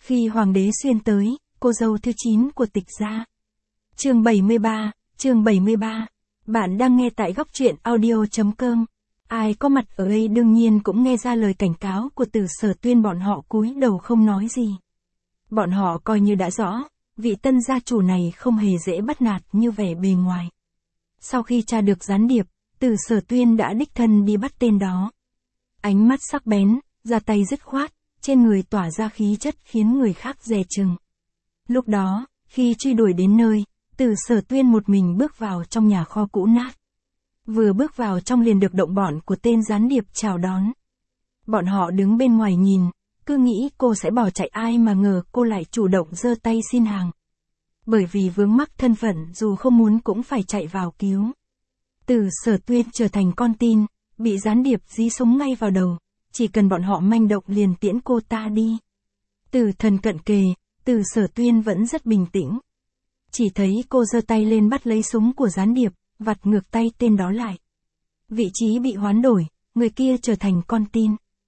Khi hoàng đế xuyên tới, cô dâu thứ 9 của Tịch gia. Chương 73. Bạn đang nghe tại góc truyện audio.com. Ai có mặt ở đây đương nhiên cũng nghe ra lời cảnh cáo của Từ Sở Tuyên, bọn họ cúi đầu không nói gì. Bọn họ coi như đã rõ, vị tân gia chủ này không hề dễ bắt nạt như vẻ bề ngoài. Sau khi tra được gián điệp, Từ Sở Tuyên đã đích thân đi bắt tên đó. Ánh mắt sắc bén, ra tay dứt khoát, trên người tỏa ra khí chất khiến người khác dè chừng. Lúc đó, khi truy đuổi đến nơi, Từ Sở Tuyên một mình bước vào trong nhà kho cũ nát. Vừa bước vào trong liền được đồng bọn của tên gián điệp chào đón. Bọn họ đứng bên ngoài nhìn, cứ nghĩ cô sẽ bỏ chạy, ai mà ngờ cô lại chủ động giơ tay xin hàng. Bởi vì vướng mắc thân phận dù không muốn cũng phải chạy vào cứu. Từ Sở Tuyên trở thành con tin, bị gián điệp dí súng ngay vào đầu, chỉ cần bọn họ manh động liền tiễn cô ta đi. Từ thần cận kề, Từ Sở Tuyên vẫn rất bình tĩnh. Chỉ thấy cô giơ tay lên bắt lấy súng của gián điệp, vặt ngược tay tên đó lại. Vị trí bị hoán đổi, người kia trở thành con tin.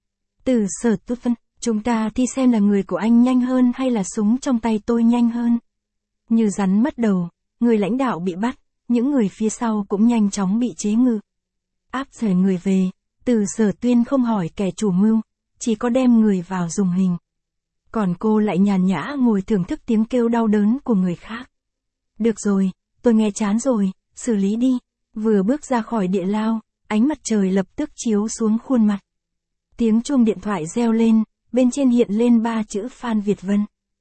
Từ Sở Tuyên, chúng ta thi xem là người của anh nhanh hơn hay là súng trong tay tôi nhanh hơn. Như rắn mất đầu, người lãnh đạo bị bắt, những người phía sau cũng nhanh chóng bị chế ngự. Áp giải người về, Từ Sở Tuyên không hỏi kẻ chủ mưu, chỉ có đem người vào dùng hình. Còn cô lại nhàn nhã ngồi thưởng thức tiếng kêu đau đớn của người khác. Được rồi, tôi nghe chán rồi, xử lý đi. Vừa bước ra khỏi địa lao, ánh mặt trời lập tức chiếu xuống khuôn mặt. Tiếng chuông điện thoại reo lên, bên trên hiện lên 3 chữ Phan Việt Vân.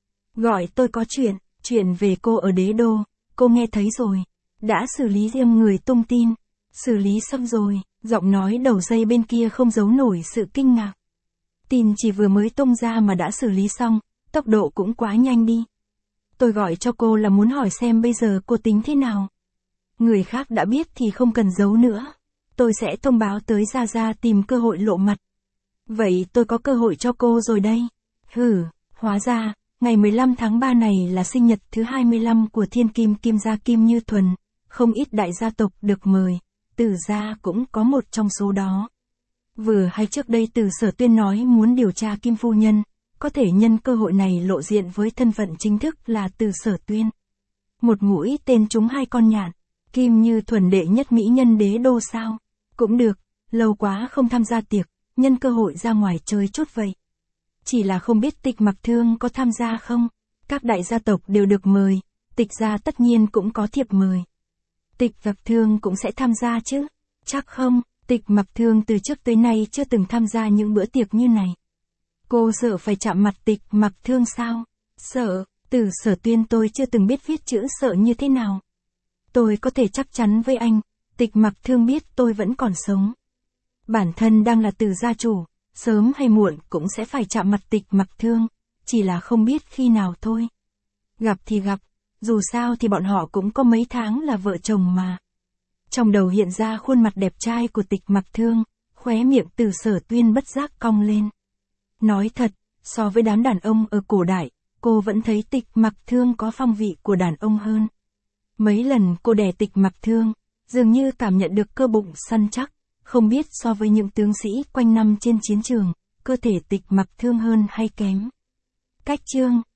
Gọi tôi có chuyện về cô ở Đế Đô, cô nghe thấy rồi. Đã xử lý riêng người tung tin. Xử lý xong rồi, giọng nói đầu dây bên kia không giấu nổi sự kinh ngạc. Tin chỉ vừa mới tung ra mà đã xử lý xong, tốc độ cũng quá nhanh đi. Tôi gọi cho cô là muốn hỏi xem bây giờ cô tính thế nào. Người khác đã biết thì không cần giấu nữa. Tôi sẽ thông báo tới Gia Gia tìm cơ hội lộ mặt. Vậy tôi có cơ hội cho cô rồi đây. Hóa ra, ngày 15 tháng 3 này là sinh nhật thứ 25 của thiên kim Kim gia Kim Như Thuần. Không ít đại gia tộc được mời, Từ gia cũng có một trong số đó. Vừa hay trước đây Từ Sở Tuyên nói muốn điều tra Kim phu nhân, có thể nhân cơ hội này lộ diện với thân phận chính thức là Từ Sở Tuyên. Một mũi tên trúng 2 con nhạn, Kim Như Thuần đệ nhất mỹ nhân Đế Đô sao? Cũng được, lâu quá không tham gia tiệc, nhân cơ hội ra ngoài chơi chút vậy. Chỉ là không biết Tịch Mặc Thương có tham gia không? Các đại gia tộc đều được mời, Tịch gia tất nhiên cũng có thiệp mời. Tịch Mặc Thương cũng sẽ tham gia chứ? Chắc không, Tịch Mặc Thương từ trước tới nay chưa từng tham gia những bữa tiệc như này. Cô sợ phải chạm mặt Tịch Mặc Thương sao? Sợ, Từ Sở Tuyên tôi chưa từng biết viết chữ sợ như thế nào. Tôi có thể chắc chắn với anh, Tịch Mặc Thương biết tôi vẫn còn sống. Bản thân đang là Từ gia chủ, sớm hay muộn cũng sẽ phải chạm mặt Tịch Mặc Thương, chỉ là không biết khi nào thôi. Gặp thì gặp, dù sao thì bọn họ cũng có mấy tháng là vợ chồng mà. Trong đầu hiện ra khuôn mặt đẹp trai của Tịch Mặc Thương, khóe miệng Từ Sở Tuyên bất giác cong lên. Nói thật, so với đám đàn ông ở cổ đại, cô vẫn thấy Tịch Mặc Thương có phong vị của đàn ông hơn. Mấy lần cô đè Tịch Mặc Thương, dường như cảm nhận được cơ bụng săn chắc, không biết so với những tướng sĩ quanh năm trên chiến trường, cơ thể Tịch Mặc Thương hơn hay kém. Cách chương